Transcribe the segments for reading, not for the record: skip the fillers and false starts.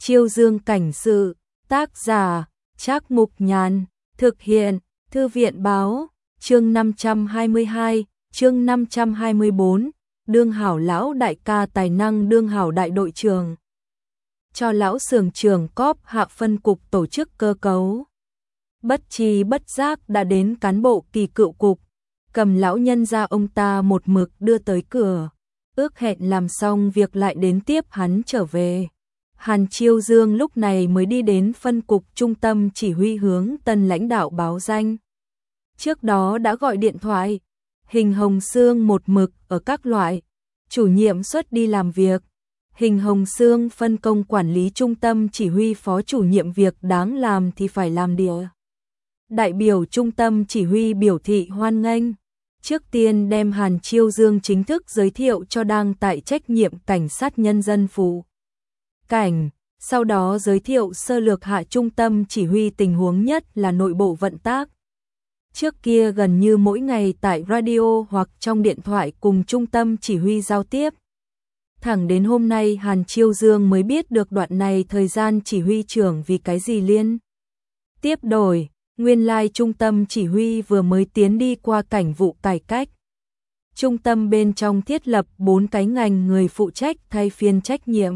Chiêu Dương cảnh sự, tác giả, Trác Mục Nhàn, thực hiện, Thư viện báo, chương 522, chương 524, đương hảo lão đại ca tài năng đương hảo đại đội trưởng. Cho lão xưởng trưởng cóp hạ phân cục tổ chức cơ cấu. Bất tri bất giác đã đến cán bộ kỳ cựu cục, cầm lão nhân ra ông ta một mực đưa tới cửa, ước hẹn làm xong việc lại đến tiếp hắn trở về. Hàn Chiêu Dương lúc này mới đi đến phân cục trung tâm chỉ huy hướng tân lãnh đạo báo danh. Trước đó đã gọi điện thoại, Hình Hồng Sương một mực ở các loại, chủ nhiệm xuất đi làm việc. Hình Hồng Sương phân công quản lý trung tâm chỉ huy phó chủ nhiệm việc đáng làm thì phải làm điều. Đại biểu trung tâm chỉ huy biểu thị hoan nghênh. Trước tiên đem Hàn Chiêu Dương chính thức giới thiệu cho đang tại trách nhiệm cảnh sát nhân dân phụ cảnh, sau đó giới thiệu sơ lược hạ trung tâm chỉ huy tình huống nhất là nội bộ vận tác. Trước kia gần như mỗi ngày tại radio hoặc trong điện thoại cùng trung tâm chỉ huy giao tiếp. Thẳng đến hôm nay Hàn Chiêu Dương mới biết được đoạn này thời gian chỉ huy trưởng vì cái gì liên tiếp đổi. Nguyên lai trung tâm chỉ huy vừa mới tiến đi qua cảnh vụ cải cách. Trung tâm bên trong thiết lập 4 cái ngành người phụ trách thay phiên trách nhiệm.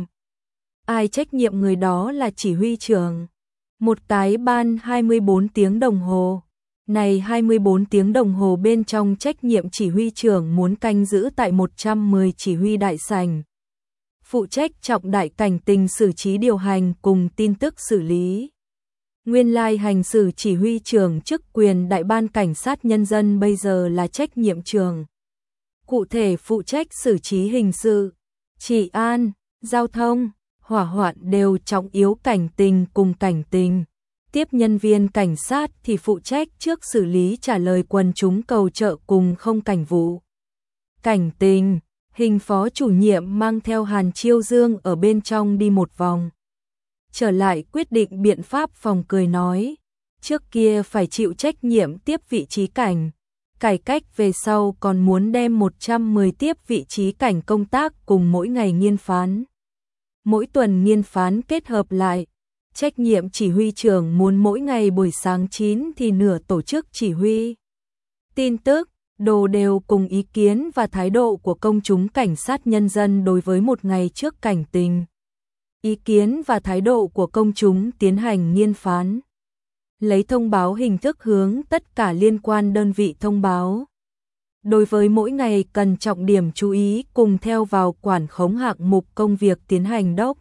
Ai trách nhiệm người đó là chỉ huy trưởng. Một cái ban 24 tiếng đồng hồ. Này 24 tiếng đồng hồ bên trong trách nhiệm chỉ huy trưởng muốn canh giữ tại 110 chỉ huy đại sảnh. Phụ trách trọng đại cảnh tình xử trí điều hành cùng tin tức xử lý. Nguyên lai hành xử chỉ huy trưởng chức quyền đại ban cảnh sát nhân dân bây giờ là trách nhiệm trưởng. Cụ thể phụ trách xử trí hình sự, trị an, giao thông, hỏa hoạn đều trọng yếu cảnh tình cùng cảnh tình. Tiếp nhân viên cảnh sát thì phụ trách trước xử lý trả lời quần chúng cầu trợ cùng không cảnh vụ. Cảnh tình, Hình phó chủ nhiệm mang theo Hàn Chiêu Dương ở bên trong đi một vòng. Trở lại quyết định biện pháp phòng cười nói, trước kia phải chịu trách nhiệm tiếp vị trí cảnh, cải cách về sau còn muốn đem 110 tiếp vị trí cảnh công tác cùng mỗi ngày nghiên phán. Mỗi tuần nghiên phán kết hợp lại, trách nhiệm chỉ huy trưởng muốn mỗi ngày buổi sáng 9 thì nửa tổ chức chỉ huy. Tin tức, đồ đều cùng ý kiến và thái độ của công chúng cảnh sát nhân dân đối với một ngày trước cảnh tình. Ý kiến và thái độ của công chúng tiến hành nghiên phán. Lấy thông báo hình thức hướng tất cả liên quan đơn vị thông báo. Đối với mỗi ngày cần trọng điểm chú ý cùng theo vào quản khống hạng mục công việc tiến hành đốc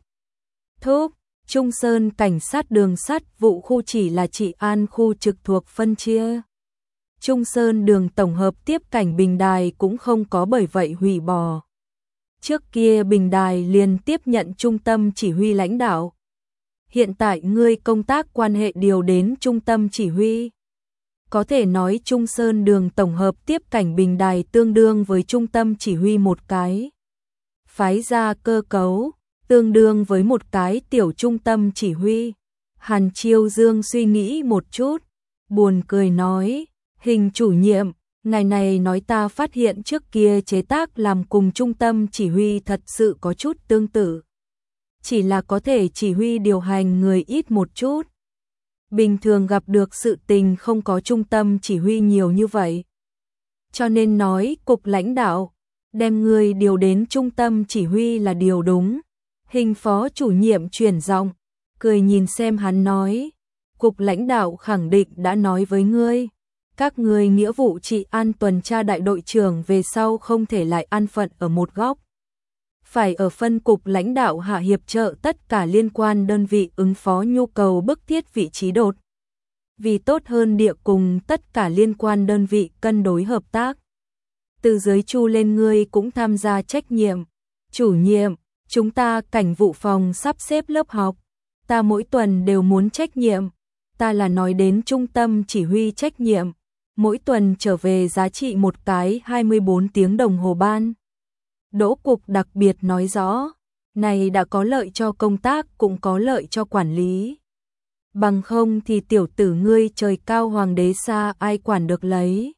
thúc. Trung Sơn cảnh sát đường sắt vụ khu chỉ là trị an khu trực thuộc phân chia. Trung Sơn đường tổng hợp tiếp cảnh Bình Đài cũng không có bởi vậy hủy bỏ. Trước kia Bình Đài liền tiếp nhận trung tâm chỉ huy lãnh đạo. Hiện tại ngươi công tác quan hệ điều đến trung tâm chỉ huy. Có thể nói Trung Sơn đường tổng hợp tiếp cảnh Bình Đài tương đương với trung tâm chỉ huy một cái. Phái ra cơ cấu, tương đương với một cái tiểu trung tâm chỉ huy. Hàn Chiêu Dương suy nghĩ một chút, buồn cười nói, Hình chủ nhiệm, ngày này nói ta phát hiện trước kia chế tác làm cùng trung tâm chỉ huy thật sự có chút tương tự. Chỉ là có thể chỉ huy điều hành người ít một chút. Bình thường gặp được sự tình không có trung tâm chỉ huy nhiều như vậy. Cho nên nói cục lãnh đạo, đem người điều đến trung tâm chỉ huy là điều đúng. Hình phó chủ nhiệm chuyển giọng, cười nhìn xem hắn nói. Cục lãnh đạo khẳng định đã nói với ngươi. Các ngươi nghĩa vụ trị an tuần tra đại đội trưởng về sau không thể lại an phận ở một góc. Phải ở phân cục lãnh đạo hạ hiệp trợ tất cả liên quan đơn vị ứng phó nhu cầu bức thiết vị trí đột. Vì tốt hơn địa cùng tất cả liên quan đơn vị cân đối hợp tác. Từ dưới chu lên ngươi cũng tham gia trách nhiệm. Chủ nhiệm, chúng ta cảnh vụ phòng sắp xếp lớp học. Ta mỗi tuần đều muốn trách nhiệm. Ta là nói đến trung tâm chỉ huy trách nhiệm. Mỗi tuần trở về giá trị một cái 24 tiếng đồng hồ ban. Đỗ cục đặc biệt nói rõ, này đã có lợi cho công tác cũng có lợi cho quản lý. Bằng không thì tiểu tử ngươi trời cao hoàng đế xa ai quản được lấy.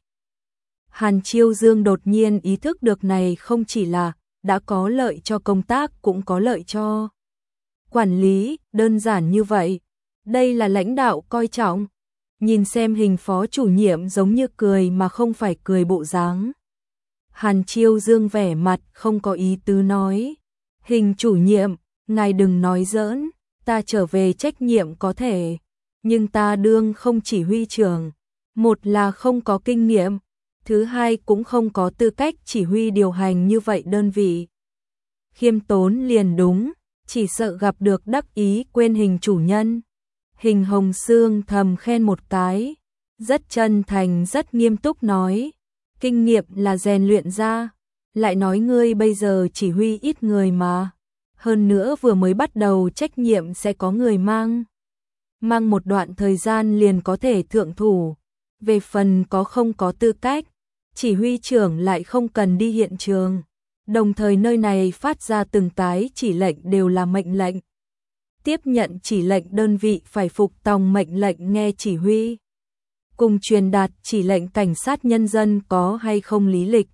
Hàn Chiêu Dương đột nhiên ý thức được này không chỉ là đã có lợi cho công tác cũng có lợi cho quản lý, đơn giản như vậy. Đây là lãnh đạo coi trọng. Nhìn xem hình phó chủ nhiệm giống như cười mà không phải cười bộ dáng. Hàn Chiêu Dương vẻ mặt không có ý tứ nói. Hình chủ nhiệm, ngài đừng nói giỡn, ta trở về trách nhiệm có thể. Nhưng ta đương không chỉ huy trưởng. Một là không có kinh nghiệm, thứ hai cũng không có tư cách chỉ huy điều hành như vậy đơn vị. Khiêm tốn liền đúng, chỉ sợ gặp được đắc ý quên hình chủ nhân. Hình Hồng Sương thầm khen một cái, rất chân thành rất nghiêm túc nói, kinh nghiệm là rèn luyện ra, lại nói ngươi bây giờ chỉ huy ít người mà, hơn nữa vừa mới bắt đầu trách nhiệm sẽ có người mang một đoạn thời gian liền có thể thượng thủ, về phần có không có tư cách, chỉ huy trưởng lại không cần đi hiện trường, đồng thời nơi này phát ra từng cái chỉ lệnh đều là mệnh lệnh. Tiếp nhận chỉ lệnh đơn vị phải phục tòng mệnh lệnh nghe chỉ huy. Cùng truyền đạt chỉ lệnh cảnh sát nhân dân có hay không lý lịch.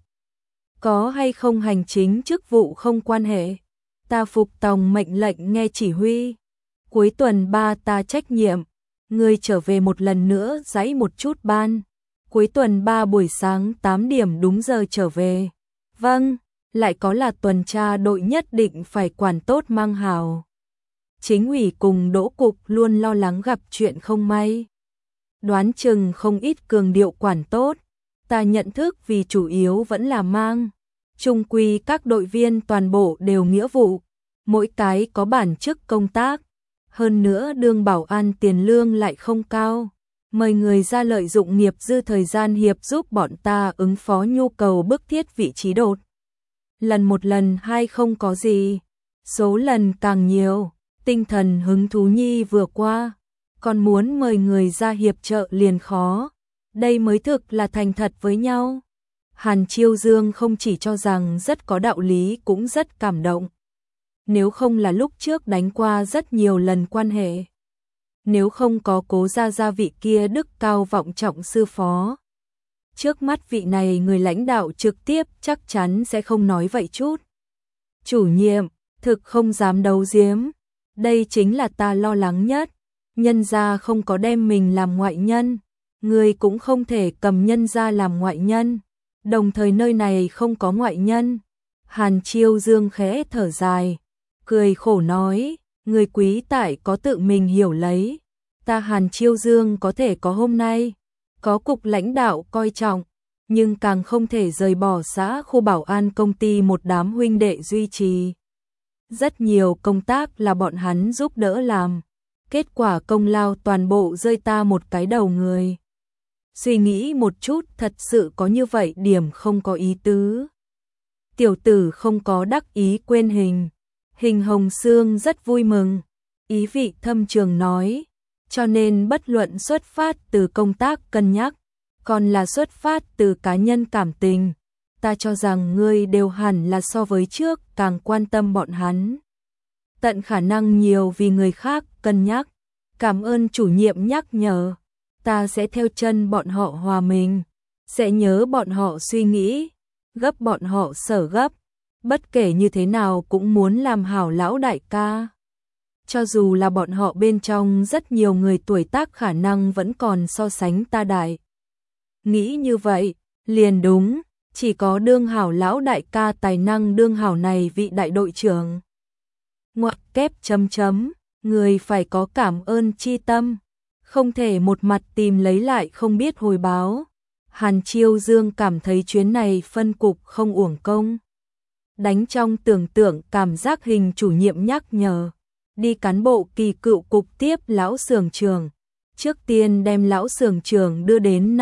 Có hay không hành chính chức vụ không quan hệ. Ta phục tòng mệnh lệnh nghe chỉ huy. Cuối tuần 3 ta trách nhiệm. Ngươi trở về một lần nữa dãy một chút ban. Cuối tuần 3 buổi sáng 8 điểm đúng giờ trở về. Vâng, lại có là tuần tra đội nhất định phải quản tốt mang hào. Chính ủy cùng Đỗ Cục luôn lo lắng gặp chuyện không may. Đoán chừng không ít cường điệu quản tốt. Ta nhận thức vì chủ yếu vẫn là mang. Chung quy các đội viên toàn bộ đều nghĩa vụ. Mỗi cái có bản chức công tác. Hơn nữa đương bảo an tiền lương lại không cao. Mời người ra lợi dụng nghiệp dư thời gian hiệp giúp bọn ta ứng phó nhu cầu bức thiết vị trí đột. Lần một lần hai không có gì. Số lần càng nhiều. Tinh thần hứng thú nhi vừa qua, còn muốn mời người ra hiệp trợ liền khó. Đây mới thực là thành thật với nhau. Hàn Chiêu Dương không chỉ cho rằng rất có đạo lý cũng rất cảm động. Nếu không là lúc trước đánh qua rất nhiều lần quan hệ. Nếu không có Cố gia vị kia đức cao vọng trọng sư phó. Trước mắt vị này người lãnh đạo trực tiếp chắc chắn sẽ không nói vậy chút. Chủ nhiệm, thực không dám đấu giếm. Đây chính là ta lo lắng nhất. Nhân gia không có đem mình làm ngoại nhân. Người cũng không thể cầm nhân gia làm ngoại nhân. Đồng thời nơi này không có ngoại nhân. Hàn Chiêu Dương khẽ thở dài. Cười khổ nói. Người quý tại có tự mình hiểu lấy. Ta Hàn Chiêu Dương có thể có hôm nay. Có cục lãnh đạo coi trọng. Nhưng càng không thể rời bỏ xã khu bảo an công ty một đám huynh đệ duy trì. Rất nhiều công tác là bọn hắn giúp đỡ làm. Kết quả công lao toàn bộ rơi ta một cái đầu người. Suy nghĩ một chút thật sự có như vậy điểm không có ý tứ. Tiểu tử không có đắc ý quên hình. Hình Hồng Sương rất vui mừng. Ý vị thâm trường nói. Cho nên bất luận xuất phát từ công tác cân nhắc. Còn là xuất phát từ cá nhân cảm tình. Ta cho rằng ngươi đều hẳn là so với trước càng quan tâm bọn hắn. Tận khả năng nhiều vì người khác cân nhắc. Cảm ơn chủ nhiệm nhắc nhở. Ta sẽ theo chân bọn họ hòa mình. Sẽ nhớ bọn họ suy nghĩ. Gấp bọn họ sở gấp. Bất kể như thế nào cũng muốn làm hảo lão đại ca. Cho dù là bọn họ bên trong rất nhiều người tuổi tác khả năng vẫn còn so sánh ta đại. Nghĩ như vậy, liền đúng. Chỉ có đương hảo lão đại ca tài năng đương hảo này vị đại đội trưởng. Ngoặc kép chấm chấm, người phải có cảm ơn chi tâm, không thể một mặt tìm lấy lại không biết hồi báo. Hàn Chiêu Dương cảm thấy chuyến này phân cục không uổng công. Đánh trong tưởng tượng cảm giác hình chủ nhiệm nhắc nhở, đi cán bộ kỳ cựu cục tiếp lão xưởng trưởng. Trước tiên đem lão xưởng trưởng đưa đến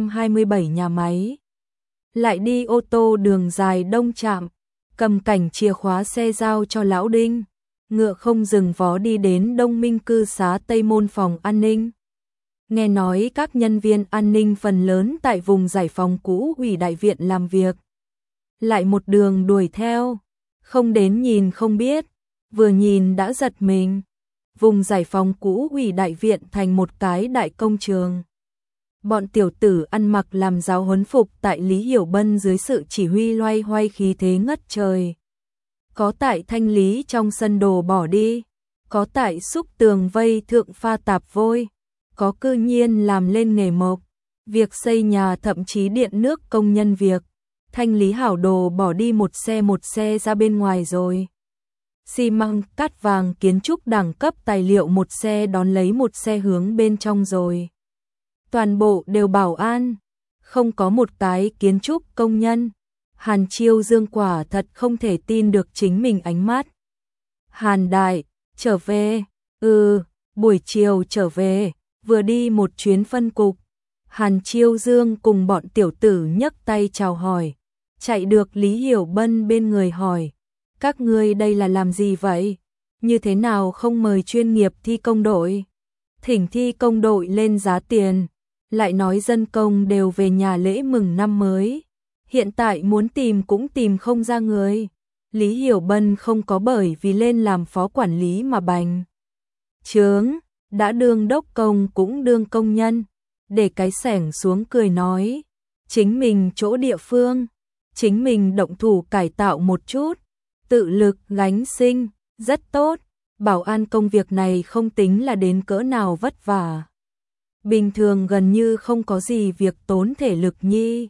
527 nhà máy. Lại đi ô tô đường dài đông trạm, cầm cảnh chìa khóa xe giao cho lão Đinh, ngựa không dừng vó đi đến Đông Minh cư xá Tây Môn phòng an ninh. Nghe nói các nhân viên an ninh phần lớn tại vùng giải phóng cũ ủy đại viện làm việc. Lại một đường đuổi theo, không đến nhìn không biết, vừa nhìn đã giật mình. Vùng giải phóng cũ ủy đại viện thành một cái đại công trường. Bọn tiểu tử ăn mặc làm giáo huấn phục tại Lý Hiểu Bân dưới sự chỉ huy loay hoay khí thế ngất trời. Có tại thanh lý trong sân đồ bỏ đi, có tại xúc tường vây thượng pha tạp vôi, có cư nhiên làm lên nghề mộc, việc xây nhà thậm chí điện nước công nhân việc, thanh lý hảo đồ bỏ đi một xe ra bên ngoài rồi. Xi măng, cát vàng, kiến trúc đẳng cấp, tài liệu một xe đón lấy một xe hướng bên trong rồi. Toàn bộ đều bảo an, không có một cái kiến trúc công nhân. Hàn Chiêu Dương quả thật không thể tin được chính mình ánh mắt. Hàn đại, trở về, buổi chiều trở về, vừa đi một chuyến phân cục. Hàn Chiêu Dương cùng bọn tiểu tử nhấc tay chào hỏi, chạy được Lý Hiểu Bân bên người hỏi, các ngươi đây là làm gì vậy? Như thế nào không mời chuyên nghiệp thi công đội? Thỉnh thi công đội lên giá tiền, lại nói dân công đều về nhà lễ mừng năm mới. Hiện tại muốn tìm cũng tìm không ra người. Lý Hiểu Bân không có bởi vì lên làm phó quản lý mà bành trướng, đã đương đốc công cũng đương công nhân. Để cái xẻng xuống cười nói, chính mình chỗ địa phương, chính mình động thủ cải tạo một chút, tự lực gánh sinh, rất tốt. Bảo an công việc này không tính là đến cỡ nào vất vả. Bình thường gần như không có gì việc tốn thể lực nhi.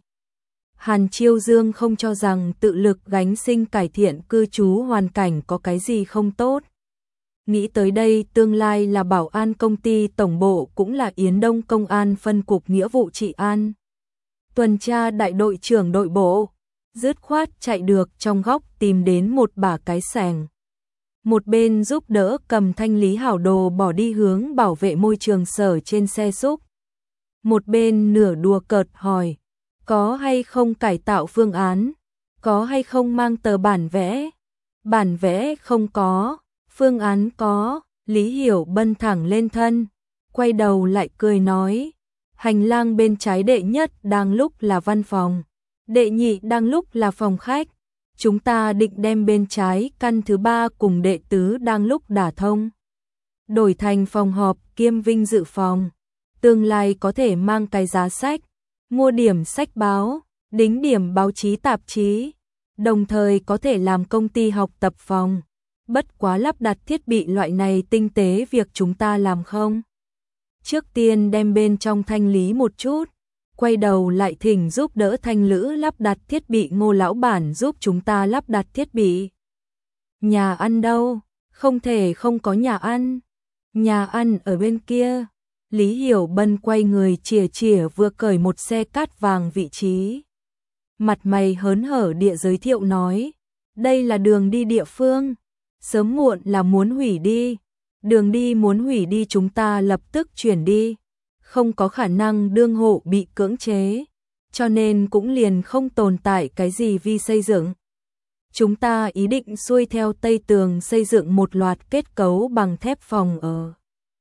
Hàn Chiêu Dương không cho rằng tự lực gánh sinh cải thiện cư trú hoàn cảnh có cái gì không tốt. Nghĩ tới đây, tương lai là bảo an công ty tổng bộ cũng là Yến Đông Công an phân cục nghĩa vụ trị an. Tuần tra đại đội trưởng đội bộ, dứt khoát chạy được trong góc tìm đến một bả cái xẻng. Một bên giúp đỡ cầm thanh lý hảo đồ bỏ đi hướng bảo vệ môi trường sở trên xe xúc. Một bên nửa đùa cợt hỏi, có hay không cải tạo phương án, có hay không mang tờ bản vẽ. Bản vẽ không có, phương án có. Lý Hiểu Bân thẳng lên thân, quay đầu lại cười nói, hành lang bên trái đệ nhất đang lúc là văn phòng, đệ nhị đang lúc là phòng khách. Chúng ta định đem bên trái căn thứ ba cùng đệ tứ đang lúc đả thông, đổi thành phòng họp kiêm vinh dự phòng. Tương lai có thể mang cái giá sách, mua điểm sách báo, đính điểm báo chí tạp chí, đồng thời có thể làm công ty học tập phòng. Bất quá lắp đặt thiết bị loại này tinh tế việc chúng ta làm không? Trước tiên đem bên trong thanh lý một chút, quay đầu lại thỉnh giúp đỡ Thanh Lữ lắp đặt thiết bị, Ngô lão bản giúp chúng ta lắp đặt thiết bị. Nhà ăn đâu? Không thể không có nhà ăn. Nhà ăn ở bên kia. Lý Hiểu Bân quay người chìa vừa cởi một xe cát vàng vị trí. Mặt mày hớn hở địa giới thiệu nói, đây là đường đi địa phương, sớm muộn là muốn hủy đi. Đường đi muốn hủy đi chúng ta lập tức chuyển đi, không có khả năng đương hộ bị cưỡng chế, cho nên cũng liền không tồn tại cái gì vi xây dựng. Chúng ta ý định xuôi theo Tây Tường xây dựng một loạt kết cấu bằng thép phòng ở.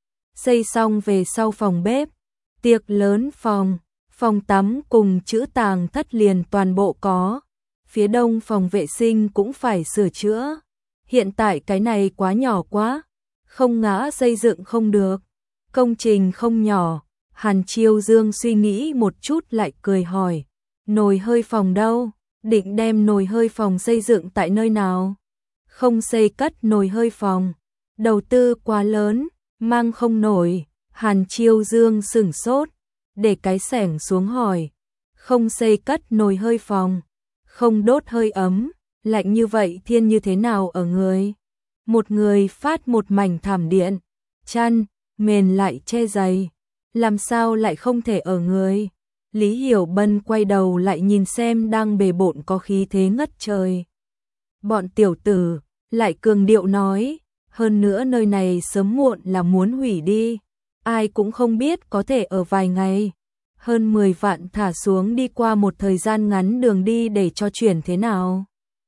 Xây xong về sau phòng bếp, tiệc lớn phòng, phòng tắm cùng trữ tàng thất liền toàn bộ có. Phía đông phòng vệ sinh cũng phải sửa chữa. Hiện tại cái này quá nhỏ quá, không ngã xây dựng không được. Công trình không nhỏ. Hàn Chiêu Dương suy nghĩ một chút lại cười hỏi, nồi hơi phòng đâu? Định đem nồi hơi phòng xây dựng tại nơi nào? Không xây cất nồi hơi phòng, đầu tư quá lớn, mang không nổi. Hàn Chiêu Dương sửng sốt, để cái xẻng xuống hỏi, không xây cất nồi hơi phòng, không đốt hơi ấm, lạnh như vậy thiên như thế nào ở người? Một người phát một mảnh thảm điện, chăn, mền lại che dày, làm sao lại không thể ở người? Lý Hiểu Bân quay đầu lại nhìn xem đang bề bộn có khí thế ngất trời. Bọn tiểu tử, lại cường điệu nói, hơn nữa nơi này sớm muộn là muốn hủy đi, ai cũng không biết có thể ở vài ngày. Hơn 10 vạn thả xuống đi qua một thời gian ngắn đường đi để cho chuyển thế nào?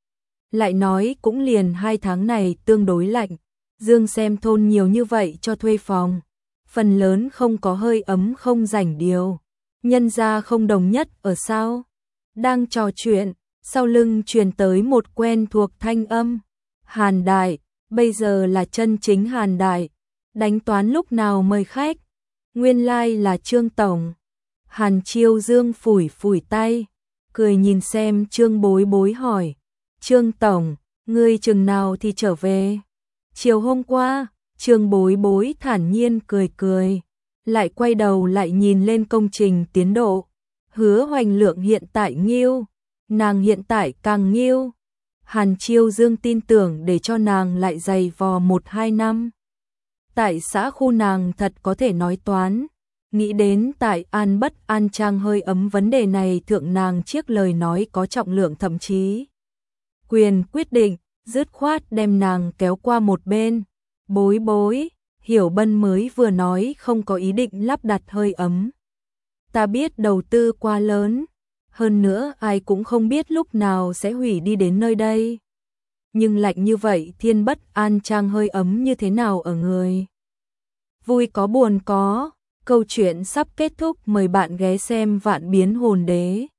Lại nói cũng liền 2 tháng này tương đối lạnh, Dương xem thôn nhiều như vậy cho thuê phòng, phần lớn không có hơi ấm không rảnh điều. Nhân gia không đồng nhất ở sao? Đang trò chuyện, sau lưng truyền tới một quen thuộc thanh âm. Hàn Đại, bây giờ là chân chính Hàn Đại, đánh toán lúc nào mời khách. Nguyên lai là Trương Tổng. Hàn Chiêu Dương phủi phủi tay, cười nhìn xem Trương Bối Bối hỏi, Trương Tổng, ngươi chừng nào thì trở về? Chiều hôm qua, Trương Bối Bối thản nhiên cười cười, lại quay đầu lại nhìn lên công trình tiến độ. Hứa Hoành Lượng hiện tại nghiêu, nàng hiện tại càng nghiêu. Hàn Chiêu Dương tin tưởng để cho nàng lại dày vò 1-2 năm. Tại xã khu nàng thật có thể nói toán. Nghĩ đến tại An Bất An Trang hơi ấm vấn đề này, thượng nàng chiếc lời nói có trọng lượng, thậm chí quyền quyết định, dứt khoát đem nàng kéo qua một bên. Bối Bối, Hiểu Bân mới vừa nói không có ý định lắp đặt hơi ấm. Ta biết đầu tư quá lớn, hơn nữa ai cũng không biết lúc nào sẽ hủy đi đến nơi đây. Nhưng lạnh như vậy Thiên Bất An Trang hơi ấm như thế nào ở người? Vui có buồn có, câu chuyện sắp kết thúc, mời bạn ghé xem Vạn Biến Hồn Đế.